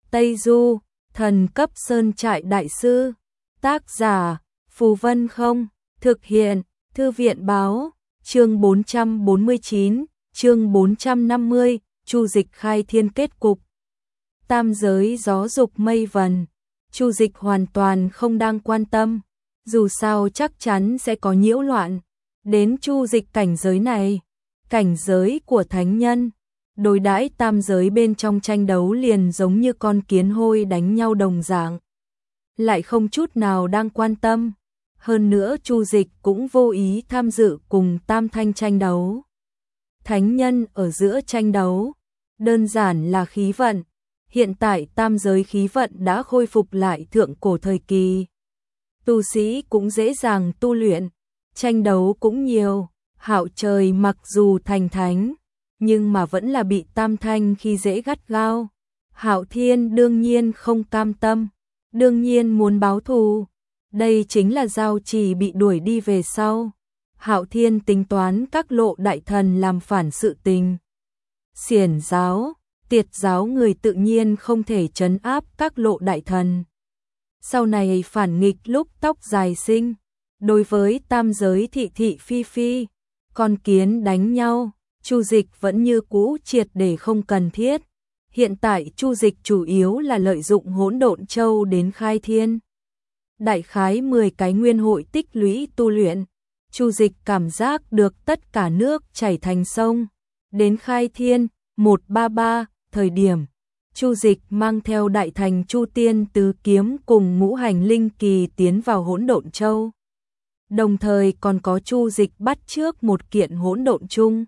Tây Du, thần cấp sơn trại đại sư. Tác giả, Phù Vân Không. Thực hiện, Thư viện báo. Chương 449, chương 450, Chu Dịch khai thiên kết cục. Tam giới gió dục mây vần. Chu Dịch hoàn toàn không đang quan tâm, dù sao chắc chắn sẽ có nhiễu loạn. Đến Chu Dịch cảnh giới này, cảnh giới của thánh nhân, đối đãi tam giới bên trong tranh đấu liền giống như con kiến hôi đánh nhau đồng dạng, lại không chút nào đang quan tâm. Hơn nữa Chu Dịch cũng vô ý tham dự cùng Tam Thanh tranh đấu. Thánh nhân ở giữa tranh đấu, đơn giản là khí vận. Hiện tại tam giới khí vận đã khôi phục lại thượng cổ thời kỳ. Tu sĩ cũng dễ dàng tu luyện, tranh đấu cũng nhiều. Hạo Trời mặc dù thành thánh, nhưng mà vẫn là bị Tam Thanh khi dễ gắt gao. Hạo Thiên đương nhiên không cam tâm, đương nhiên muốn báo thù. Đây chính là Giao Chỉ bị đuổi đi về sau. Hạo Thiên tính toán các lộ đại thần làm phản sự tình. Xiển giáo, Tiệt giáo người tự nhiên không thể trấn áp các lộ đại thần. Sau này phản nghịch lúc tóc dài sinh, đối với tam giới thị thị phi phi, con kiến đánh nhau, Chu Dịch vẫn như cũ triệt để không cần thiết. Hiện tại Chu Dịch chủ yếu là lợi dụng Hỗn Độn Châu đến khai thiên. Đại khái 10 cái nguyên hội tích lũy tu luyện, Chu Dịch cảm giác được tất cả nước chảy thành sông. Đến khai thiên 133 thời điểm, Chu Dịch mang theo đại thành Chu Tiên Tứ Kiếm cùng ngũ hành linh kỳ tiến vào Hỗn Độn Châu. Đồng thời còn có Chu Dịch bắt trước một kiện hỗn độn chung.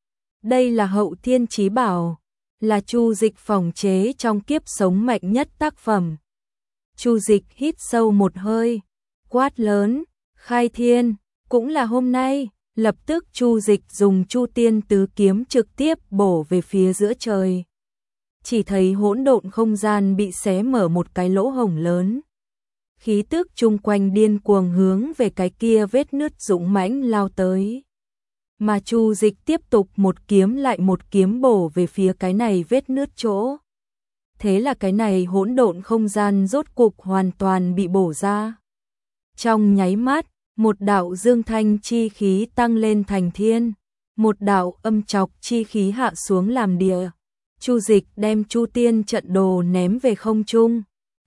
Đây là Hậu Thiên Chí Bảo, là Chu Dịch phòng chế trong kiếp sống mạnh nhất tác phẩm. Chu Dịch hít sâu một hơi, quát lớn, khai thiên, cũng là hôm nay. Lập tức Chu Dịch dùng Chu Tiên Tứ Kiếm trực tiếp bổ về phía giữa trời. Chỉ thấy hỗn độn không gian bị xé mở một cái lỗ hổng lớn. Khí tức chung quanh điên cuồng hướng về cái kia vết nứt dũng mãnh lao tới. Mà Chu Dịch tiếp tục một kiếm lại một kiếm bổ về phía cái này vết nứt chỗ. Thế là cái này hỗn độn không gian rốt cục hoàn toàn bị bổ ra. Trong nháy mắt, một đạo dương thanh chi khí tăng lên thành thiên, một đạo âm trọc chi khí hạ xuống làm địa. Chu Dịch đem Chu Tiên trận đồ ném về không trung,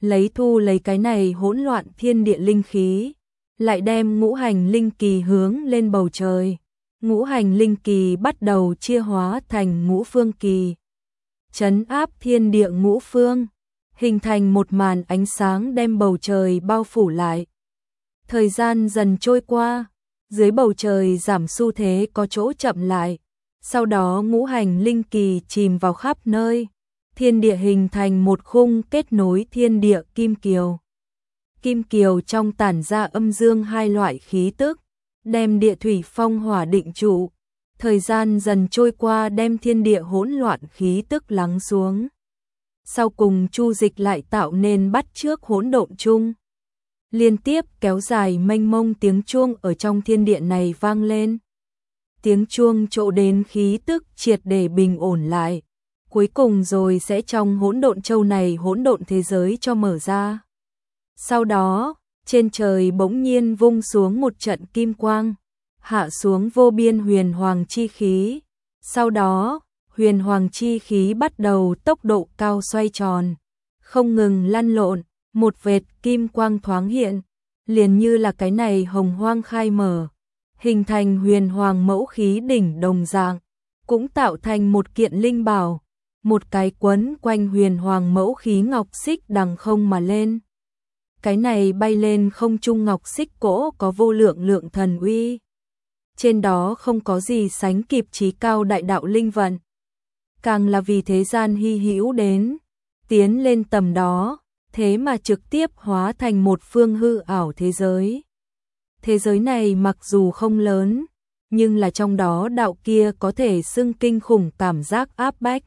thu lấy cái này hỗn loạn thiên địa linh khí, lại đem ngũ hành linh kỳ hướng lên bầu trời. Ngũ hành linh kỳ bắt đầu chia hóa thành ngũ phương kỳ, trấn áp thiên địa ngũ phương, hình thành một màn ánh sáng đem bầu trời bao phủ lại. Thời gian dần trôi qua, dưới bầu trời giảm xu thế có chỗ chậm lại. Sau đó ngũ hành linh kỳ chìm vào khắp nơi, thiên địa hình thành một khung kết nối thiên địa kim kiều. Kim kiều trong tản ra âm dương hai loại khí tức, đem địa thủy phong hỏa định trụ. Thời gian dần trôi qua đem thiên địa hỗn loạn khí tức lắng xuống. Sau cùng Chu Dịch lại tạo nên bắt chước hỗn độn chung. Liên tiếp kéo dài mênh mông tiếng chuông ở trong thiên địa này vang lên. Tiếng chuông trộ đến khí tức triệt để bình ổn lại. Cuối cùng rồi sẽ trong hỗn độn châu này hỗn độn thế giới cho mở ra. Sau đó, trên trời bỗng nhiên vung xuống một trận kim quang, hạ xuống vô biên huyền hoàng chi khí. Sau đó, huyền hoàng chi khí bắt đầu tốc độ cao xoay tròn, không ngừng lăn lộn, một vệt kim quang thoáng hiện, liền như là cái này hồng hoang khai mở, hình thành huyền hoàng mẫu khí đỉnh đồng dạng, cũng tạo thành một kiện linh bảo, một cái quấn quanh huyền hoàng mẫu khí ngọc xích đằng không mà lên. Cái này bay lên không trung ngọc xích cỗ có vô lượng lượng thần uy. Trên đó không có gì sánh kịp chí cao đại đạo linh vận. Càng là vì thế gian hy hữu đến, tiến lên tầm đó, thế mà trực tiếp hóa thành một phương hư ảo thế giới. Thế giới này mặc dù không lớn, nhưng là trong đó đạo kia có thể xưng kinh khủng cảm giác áp bách.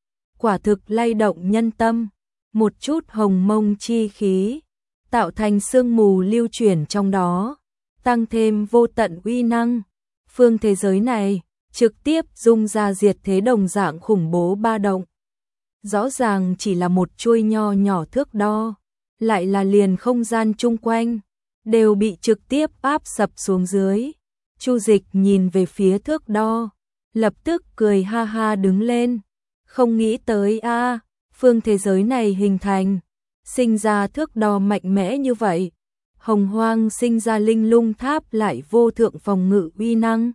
Quả thực lay động nhân tâm, một chút hồng mông chi khí, tạo thành sương mù lưu chuyển trong đó, tăng thêm vô tận uy năng. Phương thế giới này trực tiếp dung ra diệt thế đồng dạng khủng bố ba động. rõ ràng chỉ là một chuôi nho nhỏ thước đo, lại là liền không gian chung quanh đều bị trực tiếp áp sập xuống dưới. Chu Dịch nhìn về phía thước đo, lập tức cười ha ha đứng lên, không nghĩ tới a, phương thế giới này hình thành, sinh ra thước đo mạnh mẽ như vậy. Hồng Hoang sinh ra Linh Lung Tháp lại vô thượng phòng ngự uy năng,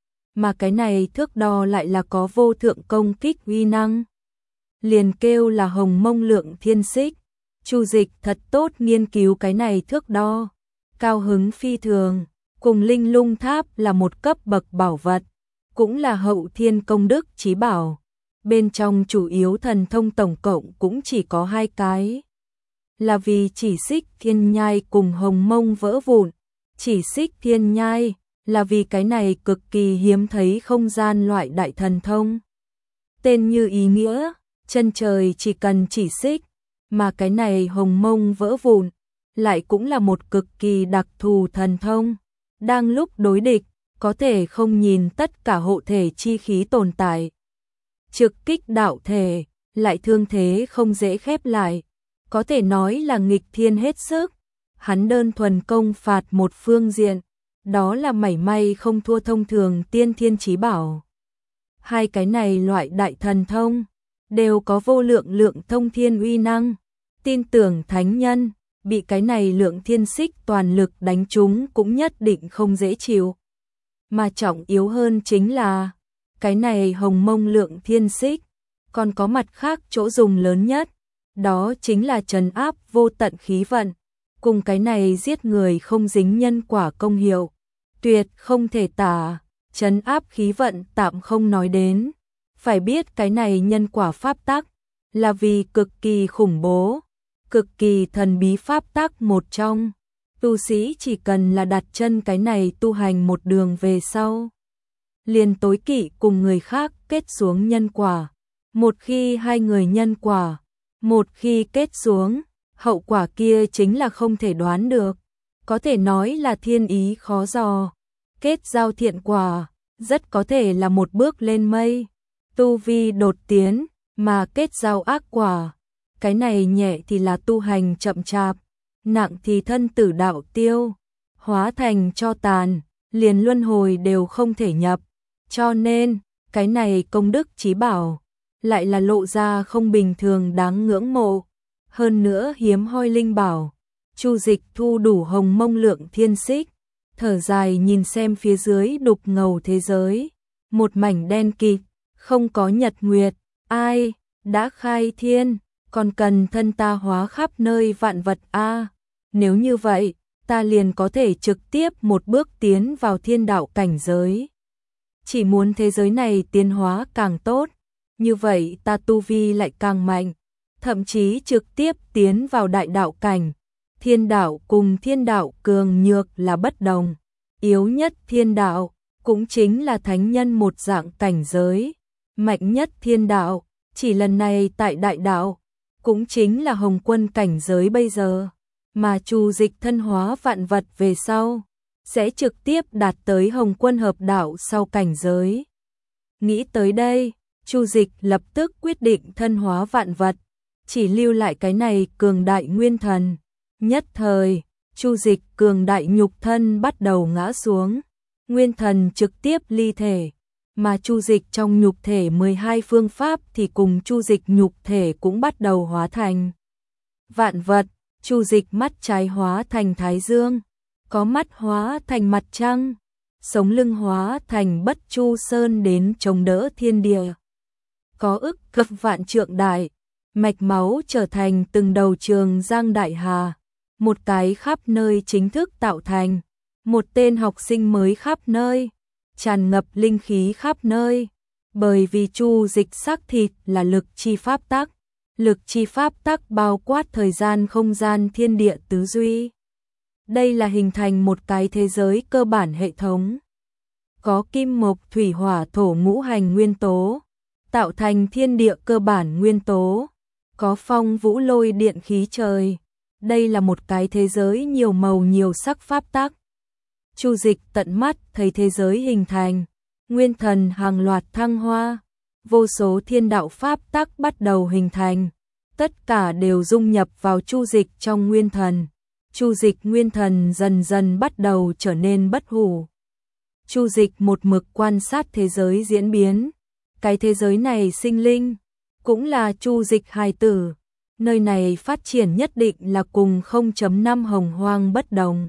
mà cái này thước đo lại là có vô thượng công kích uy năng. Liền kêu là Hồng Mông Lượng Thiên Xích. Chu Dịch thật tốt nghiên cứu cái này thước đo, cao hứng phi thường, cùng Linh Lung Tháp là một cấp bậc bảo vật, cũng là hậu thiên công đức chí bảo. Bên trong chủ yếu thần thông tổng cộng cũng chỉ có 2 cái, là vì Chỉ Xích Thiên Nhai cùng Hồng Mông vỡ vụn. Chỉ Xích Thiên Nhai là vì cái này cực kỳ hiếm thấy không gian loại đại thần thông. Tên như ý nghĩa, chân trời chỉ cần chỉ xích, mà cái này Hồng Mông vỡ vụn lại cũng là một cực kỳ đặc thù thần thông. Đang lúc đối địch, có thể không nhìn tất cả hộ thể chi khí tồn tại. Trực kích đạo thể, lại thương thế không dễ khép lại. Có thể nói là nghịch thiên hết sức. Hắn đơn thuần công phạt một phương diện, đó là mảy may không thua thông thường tiên thiên chí bảo. 2 cái này loại đại thần thông đều có vô lượng lượng thông thiên uy năng. Tin tưởng thánh nhân bị cái này Lượng Thiên Xích toàn lực đánh trúng cũng nhất định không dễ chịu. Mà trọng yếu hơn chính là cái này Hồng Mông Lượng Thiên Xích còn có mặt khác chỗ dùng lớn nhất, đó chính là trấn áp vô tận khí vận, cùng cái này giết người không dính nhân quả công hiệu, tuyệt không thể tả. Trấn áp khí vận tạm không nói đến, phải biết cái này nhân quả pháp tắc là vì cực kỳ khủng bố, cực kỳ thần bí pháp tắc một trong. Tu sĩ chỉ cần là đặt chân cái này tu hành một đường về sau, liền tối kỵ cùng người khác kết xuống nhân quả. Một khi 2 người nhân quả, một khi kết xuống, hậu quả kia chính là không thể đoán được, có thể nói là thiên ý khó dò. Kết giao thiện quả, rất có thể là một bước lên mây, tu vi đột tiến, mà kết giao ác quả, cái này nhẹ thì là tu hành chậm chạp, nặng thì thân tử đạo tiêu, hóa thành tro tàn, liền luân hồi đều không thể nhập. Cho nên, cái này công đức chí bảo lại là lộ ra không bình thường đáng ngưỡng mộ, hơn nữa hiếm hoi linh bảo. Chu Dịch thu đủ Hồng Mông Lượng Thiên Xích, thở dài nhìn xem phía dưới đục ngầu thế giới, một mảnh đen kịt, không có nhật nguyệt, ai đã khai thiên, còn cần thân ta hóa khắp nơi vạn vật a. Nếu như vậy, ta liền có thể trực tiếp một bước tiến vào thiên đạo cảnh giới. Chỉ muốn thế giới này tiến hóa càng tốt, như vậy ta tu vi lại càng mạnh, thậm chí trực tiếp tiến vào đại đạo cảnh. Thiên đạo cùng thiên đạo cường nhược là bất đồng, yếu nhất thiên đạo cũng chính là thánh nhân một dạng cảnh giới, mạnh nhất thiên đạo chỉ lần này tại đại đạo cũng chính là Hồng Quân cảnh giới bây giờ, mà Chu Dịch thân hóa vạn vật về sau sẽ trực tiếp đạt tới Hồng Quân hợp đạo sau cảnh giới. Nghĩ tới đây, Chu Dịch lập tức quyết định thân hóa vạn vật, chỉ lưu lại cái này cường đại nguyên thần. Nhất thời, Chu Dịch cường đại nhục thân bắt đầu ngã xuống, nguyên thần trực tiếp ly thể, mà Chu Dịch trong nhục thể 12 phương pháp thì cùng Chu Dịch nhục thể cũng bắt đầu hóa thành vạn vật. Chu Dịch mắt trái hóa thành Thái Dương, có mắt hóa thành mặt trăng, sống lưng hóa thành Bất Chu Sơn đến chống đỡ thiên địa, có ức cấp vạn trượng đại, mạch máu trở thành từng đầu trường giang đại hà, một cái khắp nơi chính thức tạo thành, một tên học sinh mới khắp nơi, tràn ngập linh khí khắp nơi, bởi vì Chu Dịch xác thịt là lực chi pháp tắc, lực chi pháp tắc bao quát thời gian không gian thiên địa tứ duy. Đây là hình thành một cái thế giới cơ bản hệ thống, có kim mộc thủy hỏa thổ ngũ hành nguyên tố, tạo thành thiên địa cơ bản nguyên tố, có phong vũ lôi điện khí trời. Đây là một cái thế giới nhiều màu nhiều sắc pháp tắc. Chu Dịch tận mắt thấy thế giới hình thành, nguyên thần hàng loạt thăng hoa, vô số thiên đạo pháp tắc bắt đầu hình thành, tất cả đều dung nhập vào chu dịch trong nguyên thần. Chu dịch nguyên thần dần dần bắt đầu trở nên bất hủ. Chu dịch một mực quan sát thế giới diễn biến, cái thế giới này sinh linh, cũng là chu dịch hài tử, nơi này phát triển nhất định là cùng 0.5 hồng hoang bất đồng.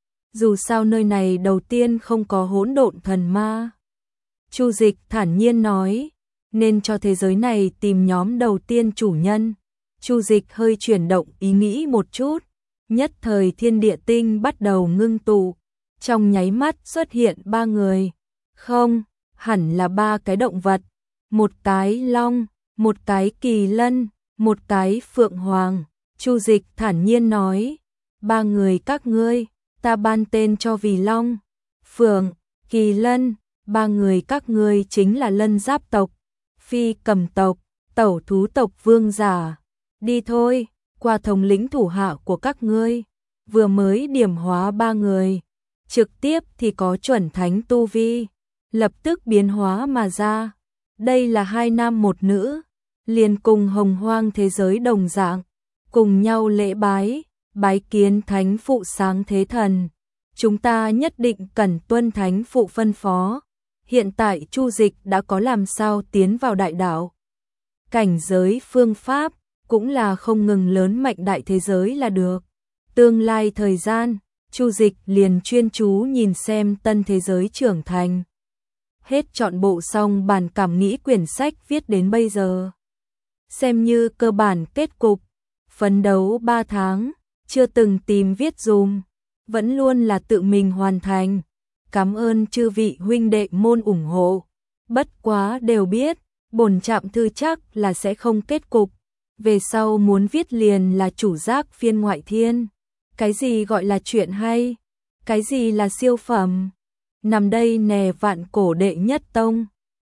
Dù sao nơi này đầu tiên không có hỗn độn thần ma. Chu dịch thản nhiên nói, nên cho thế giới này tìm nhóm đầu tiên chủ nhân. Chu dịch hơi chuyển động ý nghĩ một chút, nhất thời thiên địa tinh bắt đầu ngưng tụ, trong nháy mắt xuất hiện 3 người. Không, hẳn là 3 cái động vật, một cái long, một cái kỳ lân, một cái phượng hoàng. Chu dịch thản nhiên nói, 3 người các ngươi, ta ban tên cho vì long, phượng, kỳ lân, 3 người các ngươi chính là lân giáp tộc, phi cầm tộc, tẩu thú tộc vương giả. Đi thôi, qua thống lĩnh thủ hạ của các ngươi. Vừa mới điểm hóa 3 người, trực tiếp thì có chuẩn thánh tu vi, lập tức biến hóa mà ra. Đây là 2 nam 1 nữ, liền cùng hồng hoang thế giới đồng dạng, cùng nhau lễ bái, bái kiến thánh phụ sáng thế thần. Chúng ta nhất định cần tuân thánh phụ phân phó. Hiện tại chu dịch đã có làm sao tiến vào đại đạo. Cảnh giới phương pháp, cũng là không ngừng lớn mạnh đại thế giới là được. Tương lai thời gian, chu dịch liền chuyên chú nhìn xem tân thế giới trưởng thành. Hết trọn bộ xong bản cảm nghĩ quyển sách viết đến bây giờ. Xem như cơ bản kết cục, phấn đấu 3 tháng, chưa từng tìm viết dùm, vẫn luôn là tự mình hoàn thành. Cảm ơn chư vị huynh đệ môn ủng hộ. Bất quá đều biết, bổn trạm thư chắc là sẽ không kết cục. Về sau muốn viết liền là chủ giác phiên ngoại thiên. Cái gì gọi là chuyện hay? Cái gì là siêu phẩm? Nằm đây nè vạn cổ đệ nhất tông.